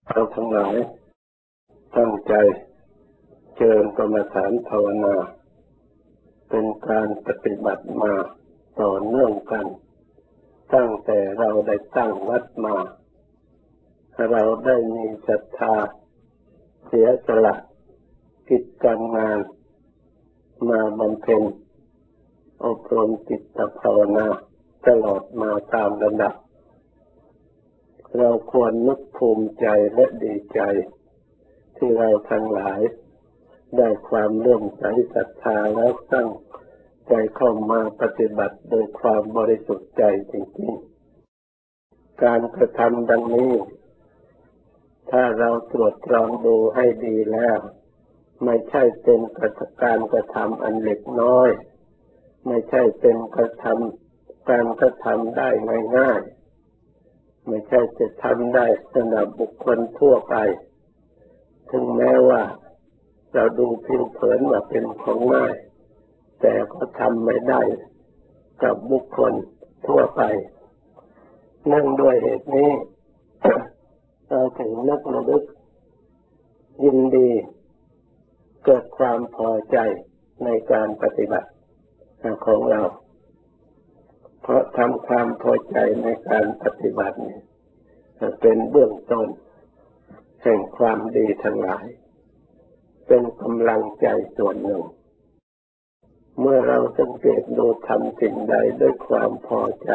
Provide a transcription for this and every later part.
เราทั้งหลายตั้งใจเจริญกรรมฐานภาวนาเป็นการปฏิบัติมาต่อเนื่องกันตั้งแต่เราได้ตั้งวัดมาเราได้มีศรัทธาเสียสละกิจการงานมาบำเพ็ญอบรมจิตภาวนาตลอดมาตามระดับเราควรนึกภูมิใจและดีใจที่เราทั้งหลายได้ความเลื่อมใสศรัทธาแล้วตั้งใจเข้ามาปฏิบัติโดยความบริสุทธิ์ใจจริงๆการกระทำดังนี้ถ้าเราตรวจตรองดูให้ดีแล้วไม่ใช่เป็นการกระทำอันเล็กน้อยไม่ใช่เป็นการกระทำได้ง่ายๆไม่ใช่จะทำได้สำหรับบุคคลทั่วไปถึงแม้ว่าเราดูผิวเผินว่าเป็นของง่ายแต่ก็ทำไม่ได้กับบุคคลทั่วไปเนื่องด้วยเหตุนี้ เราถึงนึกระลึกยินดีเกิดความพอใจในการปฏิบัติของเราเพราะทำความพอใจในการปฏิบัติเป็นเบื้องต้นแห่งความดีทั้งหลายเป็นกำลังใจส่วนหนึ่งเมื่อเราสังเกตดูทำสิ่งใดด้วยความพอใจ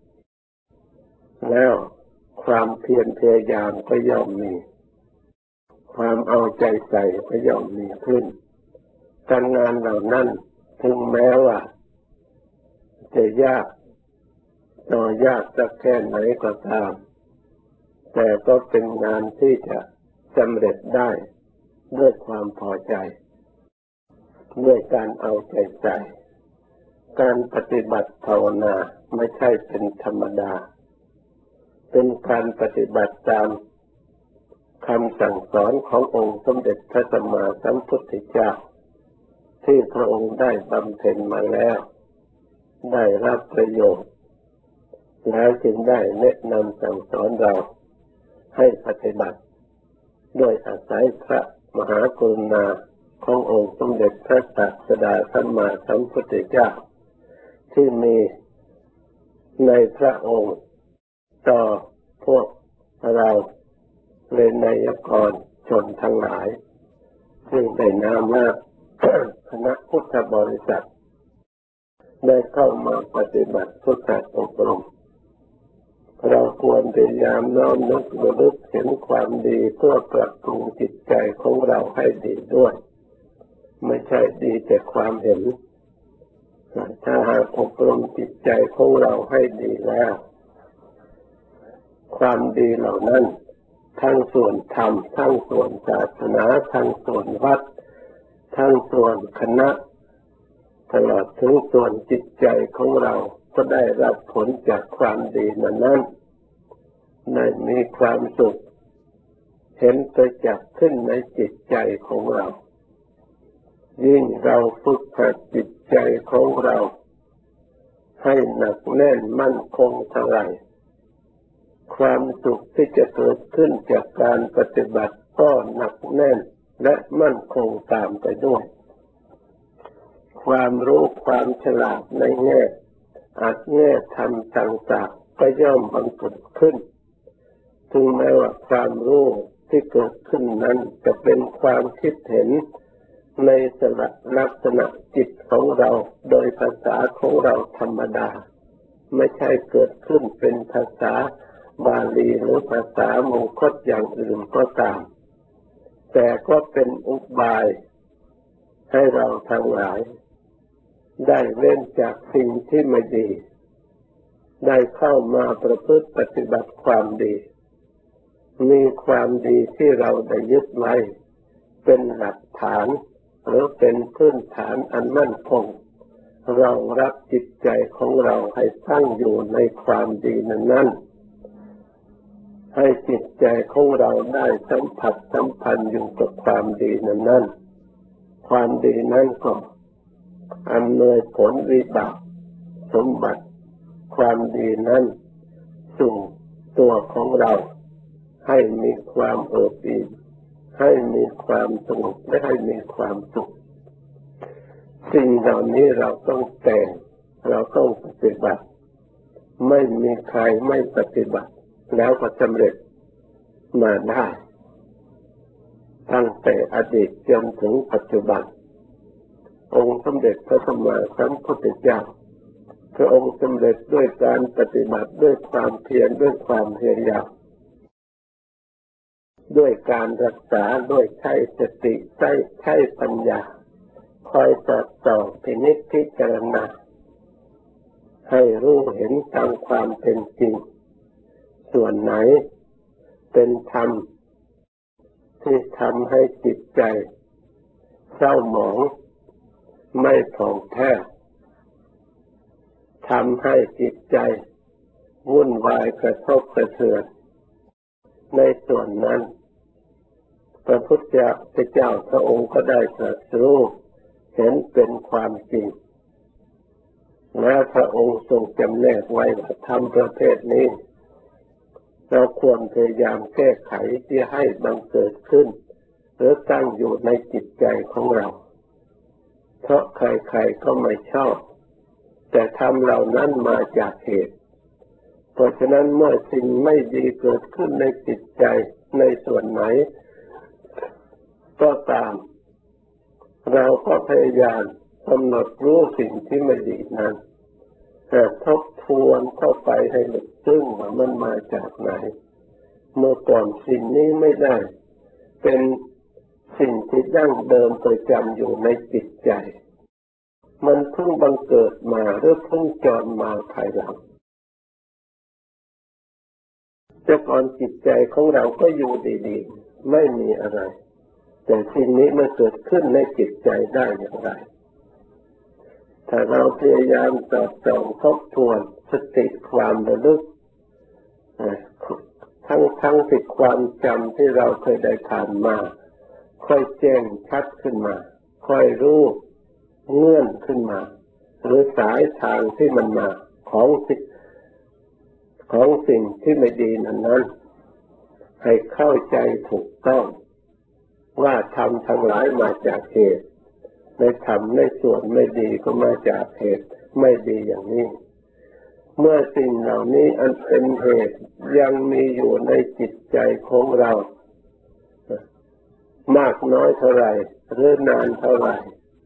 แล้วความเพียรพยายามก็ย่อมมีความเอาใจใส่ก็ย่อมมีขึ้นการงานเหล่านั้นถึงแม้ว่าจะยากต่อยากสักแค่ไหนก็ตามแต่ก็เป็นงานที่จะสำเร็จได้ด้วยความพอใจด้วยการเอาใจใส่การปฏิบัติภาวนาไม่ใช่เป็นธรรมดาเป็นการปฏิบัติตามคำสั่งสอนขององค์สมเด็จพระสัมมาสัมพุทธเจ้าที่พระองค์ได้บำเพ็ญมาแล้วได้รับประโยชน์แล้วจึงได้แนะนำสั่งสอนเราให้ปฏิบัติโดยอาศัยพระมหากรุณาขององค์สมเด็จพระศาสดาสัมมาสัมพุทธเจ้าที่มีในพระองค์ต่อพวกเราเวนยกรชนทั้งหลายซึ่งได้นามว่าคณะพุทธบริษัทได้เข้ามาปฏิบัติพุทธอบรมเราควรพยายามน้อมนึกระลึกเห็นความดีเพื่อปรับปรุงจิตใจของเราให้ดีด้วยไม่ใช่ดีแต่ความเห็นถ้าหากอบรมจิตใจของเราให้ดีแล้วความดีเหล่านั้นทั้งส่วนธรรมทั้งส่วนศาสนาทั้งส่วนวัดทั้งส่วนคณะตลอดถึงส่วนจิตใจของเราก็ได้รับผลจากความดีนั้นได้มีความสุขเห็นประจักษ์ขึ้นในจิตใจของเรายิ่งเราฝึกหัดจิตใจของเราให้หนักแน่นมั่นคงเท่าไหร่ความสุขที่จะเกิดขึ้นจากการปฏิบัติก็หนักแน่นและมั่นคงตามไปด้วยความรู้ความฉลาดในแง่แง่ธรรมต่างๆก็ย่อมบังเกิดขึ้นถึงแม้ว่าความรู้ที่เกิดขึ้นนั้นจะเป็นความคิดเห็นในลักษณะจิตของเราโดยภาษาของเราธรรมดาไม่ใช่เกิดขึ้นเป็นภาษาบาลีหรือภาษามงคลอย่างอื่นก็ตามแต่ก็เป็นอุบายให้เราทั้งหลายได้เว้นจากสิ่งที่ไม่ดีได้เข้ามาประพฤติปฏิบัติความดีมีความดีที่เราได้ยึดไว้เป็นหลักฐานหรือเป็นพื้นฐานอันมั่นคงรองรับจิตใจของเราให้ตั้งอยู่ในความดีนั้นให้จิตใจของเราได้สัมผัสสัมพันธ์อยู่กับความดีนั้นความดีนั้นก็อำนวยผลวิบากสมบัติความดีนั้นสู่ตัวของเราให้มีความเอิบอิ่มให้มีความสงบและให้มีความสุขสิ่งเหล่านี้เราต้องแต่งเราต้องปฏิบัติไม่มีใครไม่ปฏิบัติแล้วก็สำเร็จมาได้ตั้งแต่อดีตจนถึงปัจจุบันองค์สมเด็จพระสัมมาสัมพุทธเจ้าพระองค์สำเร็จด้วยการปฏิบัติด้วยความเพียรด้วยความพยายามด้วยการรักษาด้วยใช้สติใช้ปัญญาคอยสอดส่องพินิจพิจารณาให้รู้เห็นตามความเป็นจริงส่วนไหนเป็นธรรมที่ทำให้จิตใจเศร้าหมองไม่ผ่องแผ้วทำให้จิตใจวุ่นวายกระทบกระเทือนในส่วนนั้นพระพุทธเจ้าพระองค์ก็ได้ตรัสรู้เห็นเป็นความจริงและพระองค์ทรงจำแนกไว้ว่าธรรมประเภทนี้เราควรพยายามแก้ไขที่ให้บังเกิดขึ้นหรือตั้งอยู่ในจิตใจของเราเพราะใครๆก็ไม่ชอบแต่ธรรมเหล่านั้นมาจากเหตุเพราะฉะนั้นเมื่อสิ่งไม่ดีเกิดขึ้นในจิตใจในส่วนไหนก็ตามเราก็พยายามกำหนดรู้สิ่งที่ไม่ดีนั้นแต่ทบทวนเข้าไปให้ลึกซึ้งว่ามันมาจากไหนเมื่อก่อนสิ่งนี้ไม่ได้เป็นสิ่งที่ดั้งเดิมประจำอยู่ในจิตใจมันเพิ่งบังเกิดมาหรือเพิ่งจรมาภายหลังแต่ก่อนจิตใจของเราก็อยู่ดีๆไม่มีอะไรแต่สิ่งนี้มันเกิดขึ้นในจิตใจได้อย่างไรถ้าเราพยายามสอดส่องทบทวนสติความระลึกทั้งที่ความจำที่เราเคยได้ผ่านมาค่อยแจ้งชัดขึ้นมาค่อยรู้เงื่อนขึ้นมาหรือสายทางที่มันมาของสิ่งที่ไม่ดีนั้นให้เข้าใจถูกต้องว่าธรรมทั้งหลายมาจากเหตุในธรรมในส่วนไม่ดีก็มาจากเหตุไม่ดีอย่างนี้เมื่อสิ่งเหล่านี้อันเป็นเหตุยังมีอยู่ในจิตใจของเรามากน้อยเท่าไรหรือนานเท่าไร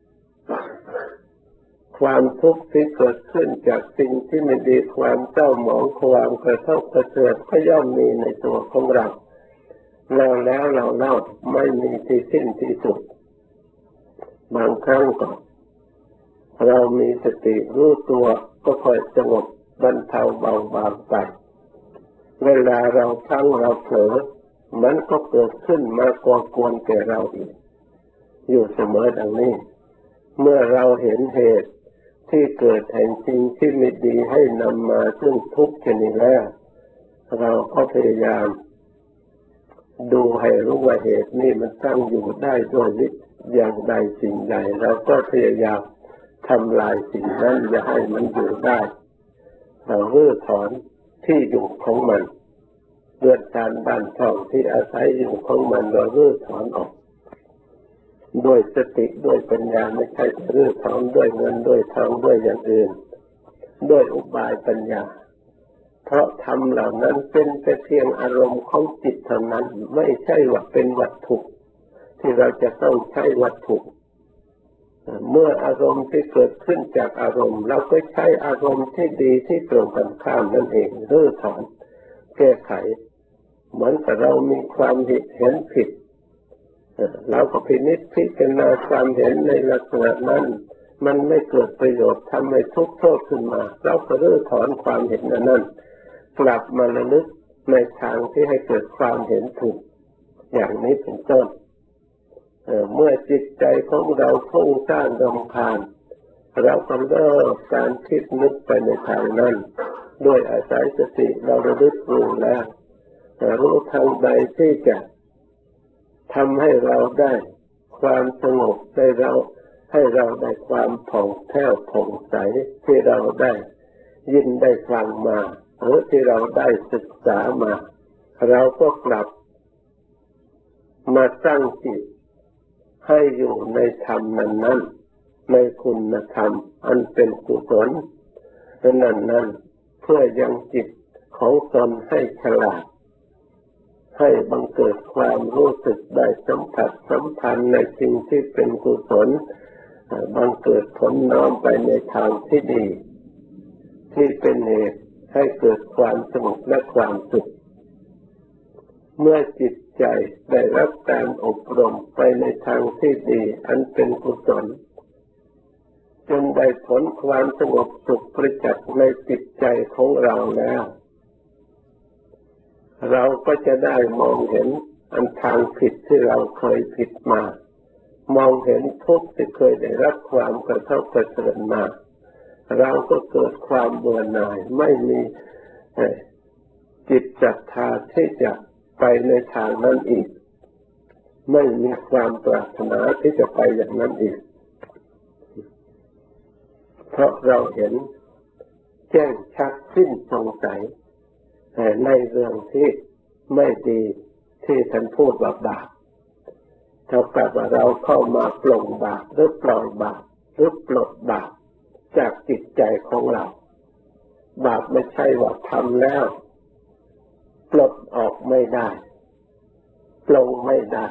ความทุกข์ที่เกิดขึ้นจากสิ่งที่ไม่ดีความเศร้าหมองความกระทบกระเทือนก็ย่อมมีในตัวของเราเราแล้วเราเล่าไม่มีที่สิ้นที่สุดบางครั้งก็เรามีสติรู้ตัวก็ค่อยสงบบรรเทาเบาบางไปเวลาเราทั้งเราเผลอมันก็เกิดขึ้นมาก่อกวนแก่เราอีกอยู่เสมอดังนี้เมื่อเราเห็นเหตุที่เกิดแห่งสิ่งที่ไม่ดีให้นำมาซึ่งทุกข์ชนิดแล้วเราก็พยายามดูให้รู้ว่าเหตุนี้มันตั้งอยู่ได้ด้วยวิธีอย่างใดสิ่งใดเราก็พยายามทำลายสิ่งนั้นอย่าให้มันอยู่ได้เรารื้อถอนที่อยู่ของมันเรือนการบ้านช่องที่อาศัยอยู่ของมันเรารื้อถอนออกด้วยสติด้วยปัญญาไม่ใช่รื้อถอนด้วยเงินด้วยทองด้วยอย่างอื่นด้วยอุบายปัญญาเพราะธรรมเหล่านั้นเป็นแต่เพียงอารมณ์ของจิตเท่านั้นไม่ใช่ว่าเป็นวัตถุที่เราจะต้องใช้วัตถุเมื่ออารมณ์ที่เกิดขึ้นจากอารมณ์เราก็ใช้อารมณ์ที่ดีที่ตรงกันข้ามนั่นเองรื้อถอนแก้ไขเหมือนกับเรามีความเห็นผิดเราก็พินิจพิจารณาความเห็นในลักษณะนั้นมันไม่เกิดประโยชน์ทำให้ทุกข์โทษขึ้นมาเราก็รื้อถอนความเห็นนั้นกลับมาระลึกในทางที่ให้เกิดความเห็นถูกอย่างนี้เป็นต้นเมื่อจิตใจของเราฟุ้งซ่านรำคาญเราก็เลิกการคิดนึกไปในทางนั้นด้วยอาศัยสติเราระลึกรู้แล้วรู้ทางใดที่จะทำให้เราได้ความสงบให้เราได้ความผ่องแผ้วผ่องใสที่เราได้ยินได้ฟังมาหรือที่เราได้ศึกษามาเราก็กลับมาตั้งจิตให้อยู่ในธรรมนั้นๆในคุณธรรมอันเป็นกุศลนั้นๆเพื่อยังจิตของตนให้ฉลาดให้บังเกิดความรู้สึกได้สัมผัสสัมพันธ์ในสิ่งที่เป็นกุศลบังเกิดผลน้อมไปในทางที่ดีที่เป็นเหตุให้เกิดความสงบและความสุขเมื่อจิตใจได้รับการอบรมไปในทางที่ดีอันเป็นกุศลจนได้ผลความสงบสุขประจักษ์ในจิตใจของเราแล้วเราก็จะได้มองเห็นอันทางผิดที่เราเคยผิดมามองเห็นทุกข์ที่เคยได้รับความกระทบกระเทือนมาเราก็เกิดความเบื่อหน่ายไม่มีจิตศรัทธาที่จะไปในทางนั้นอีกไม่มีความปรารถนาที่จะไปอย่างนั้นอีกเพราะเราเห็นแจ้งชัดสิ้นสงสัยในเรื่องที่ไม่ดีที่ท่านพูดว่าบาปเท่ากับว่าเราเข้ามาปลงบาปหรือปล่อยบาปหรือปลดบาปจากจิตใจของเราบาปไม่ใช่ว่าทำแล้วปลดออกไม่ได้ปลงไม่ได้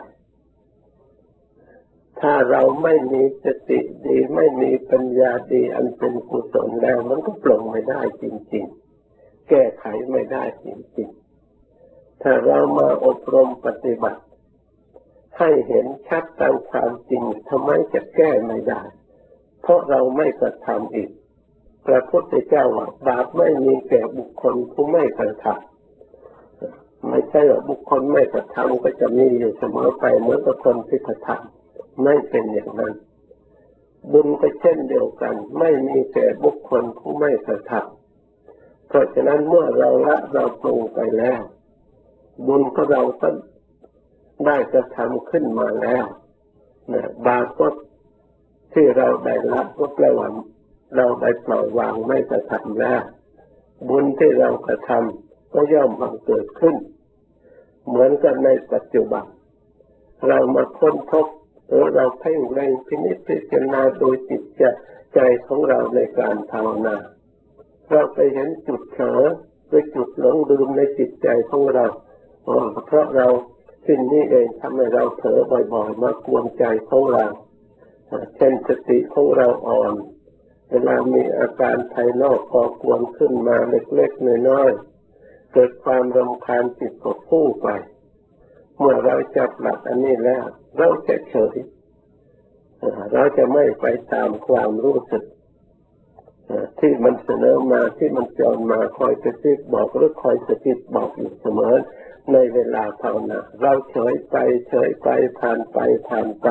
ถ้าเราไม่มีสติดีไม่มีปัญญาดีอันเป็นกุศลแล้วมันก็ปลงไม่ได้จริงๆแก้ไขไม่ได้จริงๆถ้าเรามาอบรมปฏิบัติให้เห็นชัดตามความจริงทำไมจะแก้ไม่ได้เพราะเราไม่กระทำอีกพระพุทธเจ้าว่าบาปไม่มีแก่บุคคลผู้ไม่กระทำไม่ใช่ว่าบุคคลไม่กระทำก็จะมีอยู่เสมอไปเหมือนกับคนที่กระทำไม่เป็นอย่างนั้นบุญก็เช่นเดียวกันไม่มีแก่บุคคลผู้ไม่กระทำเพราะฉะนั้นเมื่อเราละเราปรุงไปแล้วบุญก็เราก็ได้กระทำขึ้นมาแล้วบาปก็ที่เราได้ละก็แปลว่าเราได้ปล่อยวางไม่กระทำแล้วบุญที่เรากระทำก็ย่อมบังเกิดขึ้นเหมือนกันในปัจจุบันเรามาค้นพบหรือเราเพ่งเล็งพินิจพิจารณาโดยจิตใจของเราในการภาวนาเราไปเห็นจุดเผลอหรือจุดหลงลืมในจิตใจของเราเพราะเราสิ่งนี้เองทำให้เราเผลอบ่อยๆมากวนใจของเราเช่นสติของเราอ่อนเวลามีอาการภายนอกก่อกวนขึ้นมาเล็กๆน้อยๆเกิดความรำคาญจิตก็พุ่งไปเมื่อเราจับหลักอันนี้แล้วเราจะเฉยเราจะไม่ไปตามความรู้สึกที่มันเสนอมาที่มันจรมาคอยกระซิบบอกหรือคอยสะกิดบอกอยู่เสมอในเวลาภาวนาเราเฉยไปผ่านไป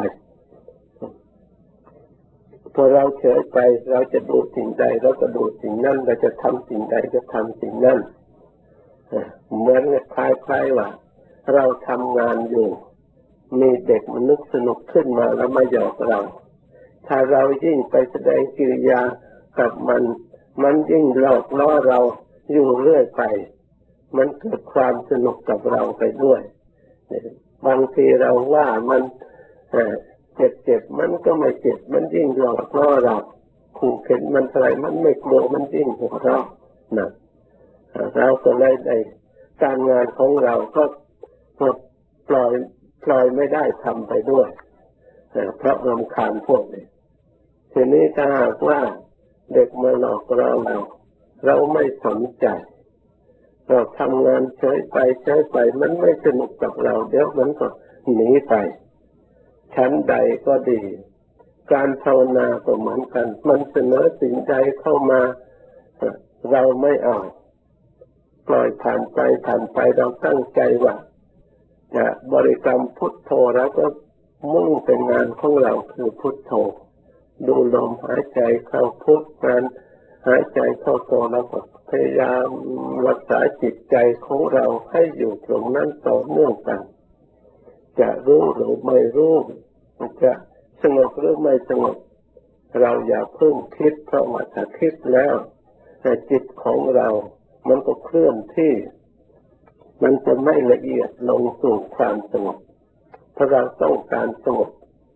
พอเราเฉยไปเราจะดูสิ่งใดเราก็ดูสิ่งนั้นเราจะทำสิ่งใดก็ทำสิ่งนั้นเหมือนคล้ายๆว่าเราทำงานอยู่มีเด็กมันนึกสนุกขึ้นมาแล้วมาหยอกเราถ้าเรายิ่งไปแสดงกิริยากับมันยิ่งหลอกล่อเราอยู่เรื่อยไปมันเกิดความสนุกกับเราไปด้วยบางทีเราว่ามันเจ็บมันก็ไม่เจ็บมันยิ่งหลอกล่อเราขู่เข็นมันอะไรมันไม่กลัวมันยิ่งหัวเราะนะเราก็เลยได้การงานของเราก็ปล่อยไม่ได้ทำไปด้วยเพราะรำคาญพวกนี้ทีนี้ถ้าหากว่าเด็กมาหลอกเราไม่สนใจเราทำงานเฉยไปมันไม่สนุกกับเราเดี๋ยวมันก็หนีไปชั้นใดก็ดีการภาวนาก็เหมือนกันมันเสนอสิ่งใดเข้ามาเราไม่เอาปล่อยผ่านไปเราตั้งใจว่าจะบริกรรมพุทโธแล้วก็มุ่งเป็นงานของเราคือพุทโธดูลมหายใจเข้าพุทการหายใจเข้าโธแล้วก็พยายามรักษาจิตใจของเราให้อยู่ตรงนั้นต่อเนื่องกันจะรู้หรือไม่รู้จะสงบหรือไม่สงบเราอย่าเพิ่งคิดเพราะว่าถ้าคิดแล้วจิตของเรามันก็เคลื่อนที่มันจะไม่ละเอียดลงสู่ความสงบเพราะเราต้องการสงบ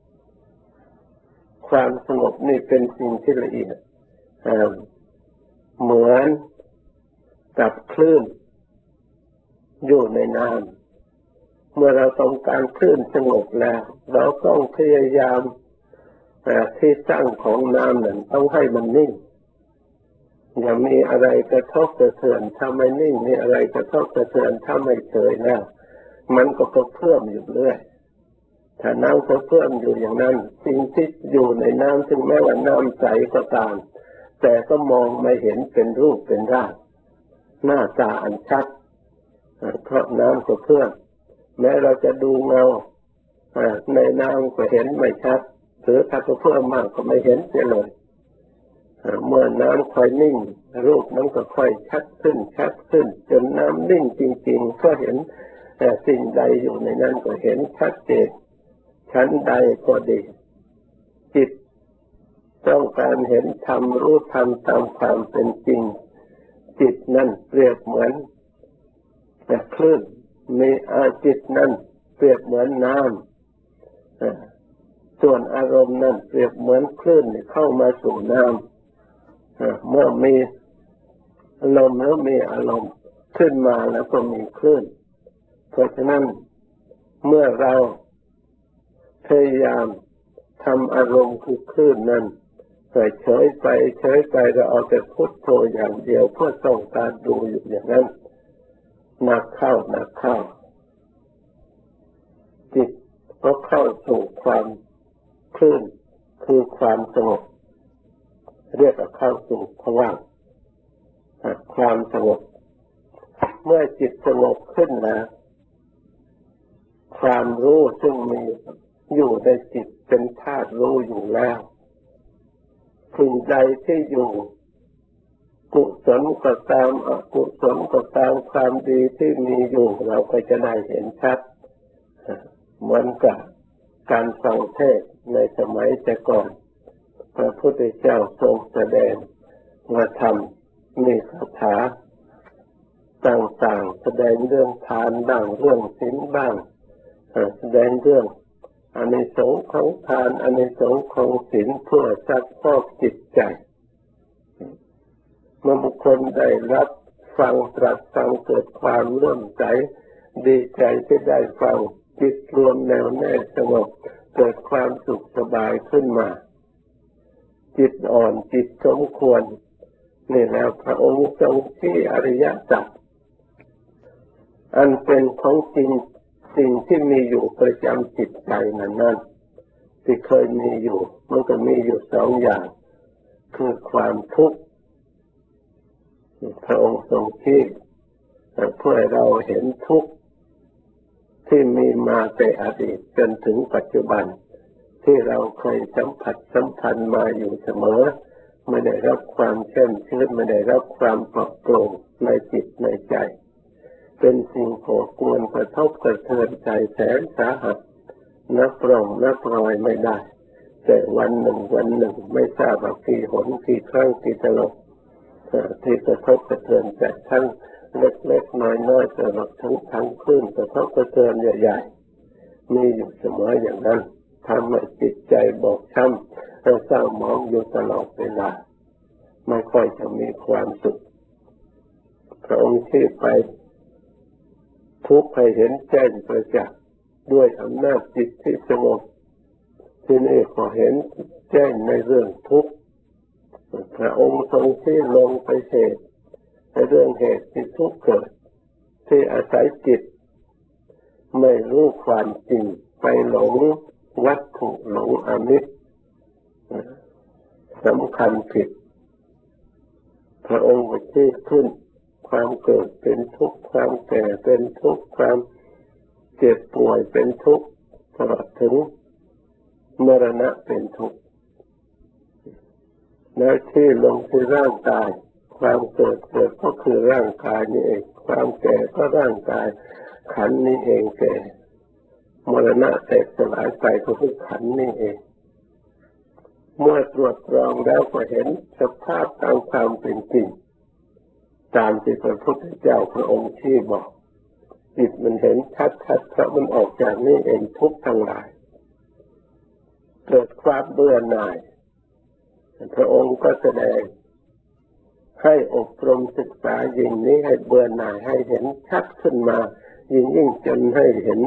ความสงบนี่เป็นสิ่งที่ละเอียดเหมือนกับคลื่นอยู่ในน้ำเมื่อเราต้องการคลื่นสงบแล้วเราต้องพยายามที่ตั้งของน้ำนั้นต้องให้มันนิ่งอย่ามีอะไรกระทบกระเทือนถ้าไม่นิ่งมีอะไรกระทบกระเทือนถ้าไม่เฉยแล้วมันก็เพิ่มอยู่เรื่อยถ้าน้ำเพิ่มอยู่อย่างนั้นสิ่งที่อยู่ในน้ำถึงแม้ว่าน้ำใสก็ตามแต่ก็มองไม่เห็นเป็นรูปเป็นร่างหน้าตาอันชัดเพราะน้ำเพิ่มแม้เราจะดูเงาในน้ำก็เห็นไม่ชัดหรือถ้าเพิ่มมากก็ไม่เห็นเสียเลยเมื่อน้ำค่อยนิ่งรูปนั้นก็ค่อยชัดขึ้นชัดขึ้นจนน้ำนิ่งจริงๆก็เห็นแต่สิ่งใดอยู่ในนั้นก็เห็นชัดเจนชั้นใดก็ดีจิตต้องการเห็นธรรมรู้ธรรมตามความเป็นจริงจิตนั้นเปรียบเหมือนคลื่นมีจิตนั้นเปรียบเหมือนน้ำส่วนอารมณ์นั้นเปรียบเหมือนคลื่นเข้ามาสู่น้ำเมื่อมีลมแล้วมีอารมณ์ขึ้นมาแล้วก็มีคลื่นเพราะฉะนั้นเมื่อเราพยายามทำอารมณ์คือคลื่นนั้นเฉยไปเราเอาแต่พุทโธอย่างเดียวเพื่อต้องการดูอยู่อย่างนั้นหนักเข้าจิตก็เข้าสู่ความคลื่นคือความสงบเรียกว่าเข้าสู่ภวังค์ความสงบเมื่อจิตสงบขึ้นแล้วความรู้ซึ่งมีอยู่ในจิตเป็นธาตุรู้อยู่แล้วสิ่งใดที่อยู่กุศลก็ตามอกุศลก็ตามความดีที่มีอยู่เราก็จะได้เห็นชัดเหมือนกับการฟังเทศน์ในสมัยแต่ก่อนพระพุทธเจ้าทรงแสดงว่าธรรมมีคาถาต่างๆแสดงเรื่องทานบ้างเรื่องศีลบ้างแสดงเรื่องอานิสงส์ของทานอานิสงส์ของศีลเพื่อซักพอกจิตใจเมื่อบุคคลได้รับฟังตรัสฟังเกิดความเลื่อมใสดีใจที่ได้ฟังจิตรวมแน่วแน่สงบเกิดความสุขสบายขึ้นมาจิตอ่อนจิตสมควรนี่แล้วพระองค์ทรงชี้อริยสัจอันเป็นของจริงสิ่งที่มีอยู่ประจำจิตใจนั้นที่เคยมีอยู่มันก็มีอยู่สองอย่างคือความทุกข์พระองค์ทรงชี้เพื่อให้เราเห็นทุกข์ที่มีมาแต่อดีตจนถึงปัจจุบันที่เราเคยสัมผัสสัมพันธ์มาอยู่เสมอไม่ได้รับความแช่มชื่นไม่ได้รับความปลอดโปร่งในจิตในใจเป็นสิ่งก่อกวนกระทบกระเทือนใจแสนสาหัสนับรองนับรอยไม่ได้แต่วันหนึ่งไม่ทราบว่ากี่หนกี่ครั้งกี่ตลบที่กระทบกระเทือนใจทั้งเล็กๆน้อยๆตลอดทั้งคลื่นกระทบกระเทือนใหญ่ๆมีอยู่เสมออย่างนั้นทำให้จิตใจบอบช้ำเศร้าหมองอยู่ตลอดเวลาไม่ค่อยจะมีความสุขพระองค์ชี้ไปทุกข์ให้เห็นแจ้งประจักษ์ด้วยอำนาจจิตที่สงบที่นี่ก็เห็นแจ้งในเรื่องทุกข์พระองค์ทรงชี้ลงไปเหตุในเรื่องเหตุที่ทุกข์เกิดที่อาศัยจิตไม่รู้ความจริงไปหลงวัตถุหลงอามิตรสำคัญผิดพระองค์ก็ชี้ขึ้นความเกิดเป็นทุกข์ความแก่เป็นทุกข์ความเจ็บป่วยเป็นทุกข์ตลอดถึงมรณะเป็นทุกข์แล้วที่ลงที่ร่างกายความเกิดก็คือร่างกายนี่เองความแก่ก็ร่างกายขันธ์นี่เองแก่มรณะแตกสลายไปก็คือขันธ์นี่เองเมื่อตรวจตรองแล้วก็เห็นสภาพตามความเป็นจริงตามที่พระพุทธเจ้าพระองค์ชี้บอกจิตมันเห็นชัดๆเพราะมันออกจากนี่เองทุกข์ทั้งหลายเกิดความเบื่อหน่ายพระองค์ก็แสดงให้อบรมศึกษายิ่งนี้ให้เบื่อหน่ายให้เห็นชัดขึ้นมายิ่งจนให้เห็น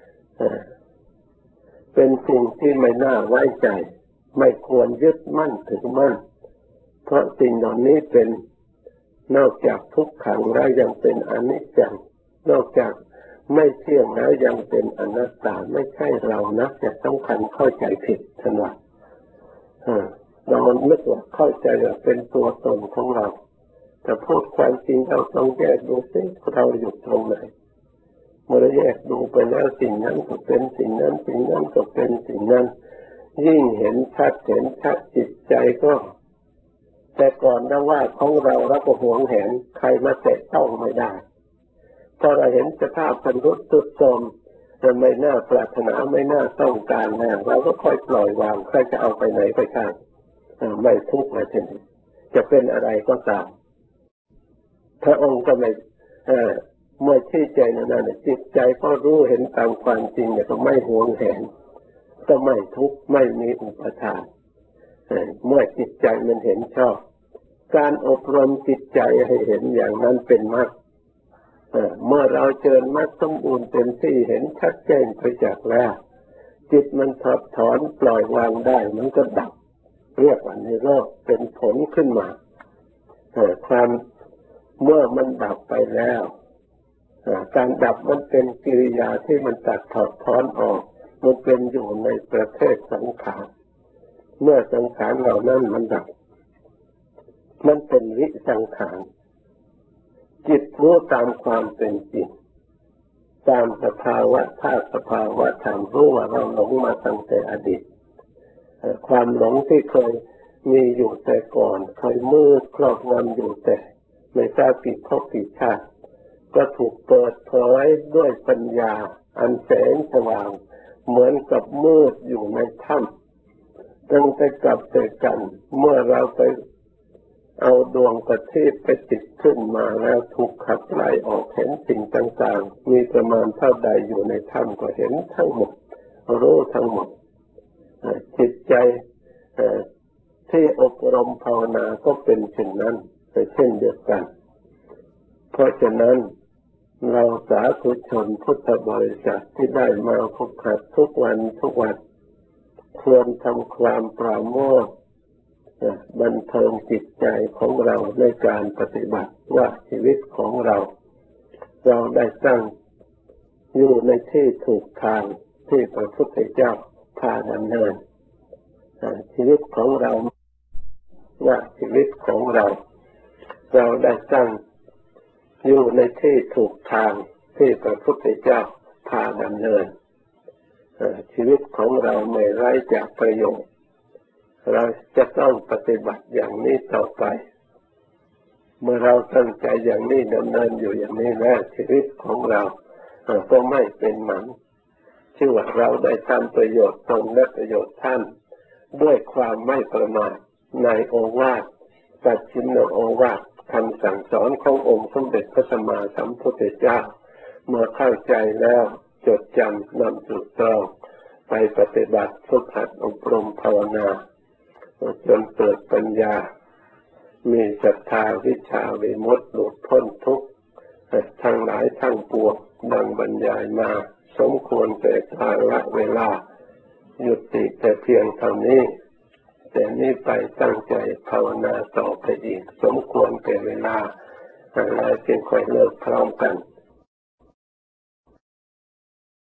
เป็นสิ่งที่ไม่น่าไว้ใจไม่ควรยึดมั่นถือมั่นเพราะสิ่งเหล่านี้เป็นนอกจากทุกขังแล้วยังเป็นอนิจจังนอกจากไม่เที่ยงแล้วยังเป็นอนัตตาไม่ใช่เรานะจะต้องเข้าใจผิดท่านว่าเรานึกว่าเข้าใจว่าเป็นตัวตนของเราแต่พูดความจริงเราต้องแยกดูสิเราอยู่ตรงไหนเมื่อแยกดูไปแล้วสิ่งนั้นก็เป็นสิ่งนั้นสิ่งนั้นก็เป็นสิ่งนั้นยิ่งเห็นชัดจิตใจก็แต่ก่อนนะว่าของเราก็หวงแหนใครมาแตะต้องไม่ได้พอเราเห็นสภาพชำรุดทรุดโทรมไม่น่าปรารถนาไม่น่าต้องการแล้วเราก็ค่อยปล่อยวางใครจะเอาไปไหนไปทางไม่ทุกข์เลยทีนี้จะเป็นอะไรก็ตามพระองค์ก็ไม่เมื่อชี้แจงนั้นจิตใจก็รู้เห็นตามความจริงก็ไม่หวงแหนก็ไม่ทุกข์ไม่มีอุปทานเมื่อจิตใจมันเห็นชอบการอบรมจิตใจให้เห็นอย่างนั้นเป็นมรรคเมื่อเราเจริญมรรคสมบูรณ์เต็มที่เห็นชัดแจ้งไปจากแล้วจิตมันถอดถอนปล่อยวางได้มันก็ดับเรียกว่านิโรธเป็นผลขึ้นมาความเมื่อมันดับไปแล้วการดับมันเป็นกิริยาที่มันตัดถอดถอนออกมันเป็นอยู่ในประเภทสังขารเมื่อสังขารเหล่านั้นมันดับมันเป็นวิสังขารจิตรู้ตามความเป็นจริงตามสภาวะธาตุสภาวะธรรมรู้ว่าเราหลงมาตั้งแต่อดีตความหลงที่เคยมีอยู่แต่ก่อนเคยมืดครอบงำอยู่แต่ไม่ทราบกี่ภพกี่ชาติก็ถูกเปิดเผยด้วยปัญญาอันแสงสว่างเหมือนกับมืดอยู่ในถ้ำตั้งแต่กลับแต่กันเมื่อเราไปเอาดวงประทีปไปติดขึ้นมาแล้วถูกขับไล่ออกเห็นสิ่งต่างๆมีประมาณเท่าใดอยู่ในถ้ำก็เห็นทั้งหมดรู้ทั้งหมดจิตใจที่อบรมภาวนาก็เป็นเช่นนั้นเช่นเดียวกันเพราะฉะนั้นเราสาธุชนพุทธบริษัทที่ได้มาฝึกหัดทุกวันควรทำความปราโมทย์บันเทิงจิตใจของเราในการปฏิบัติว่าชีวิตของเราได้ตั้งอยู่ในที่ถูกทางที่พระพุทธเจ้าพาดำเนินชีวิตของเราว่าชีวิตของเราได้ตั้งอยู่ในที่ถูกทางที่พระพุทธเจ้าพาดำเนินชีวิตของเราไม่ไร้จากประโยชน์เราจะต้องปฏิบัติอย่างนี้ต่อไปเมื่อเราตั้งใจอย่างนี้ดำเนินอยู่อย่างนี้แล้วชีวิตของเราก็ไม่เป็นหมันชื่อว่าเราได้ทำประโยชน์ตนและประโยชน์ท่านด้วยความไม่ประมาทในโอวาทปัจฉิมโอวาทคำสั่งสอนขององค์สมเด็จพระสัมมาสัมพุทธเจ้าเมื่อเข้าใจแล้วจดจำนำสู่ตรองไปปฏิบัติฝึกหัดอบรมภาวนาจนเกิดปัญญามีศรัทธาวิชาวิมุตติหลุดพ้นทุกข์ทั้งหลายทั้งปวงดังบรรยายมาสมควรแก่กาลเวลายุติแต่เพียงเท่านี้แต่นี้ไปตั้งใจภาวนาต่อไปอีกสมควรแก่เวลาแล้วจึงค่อยเลิกพร้อมกัน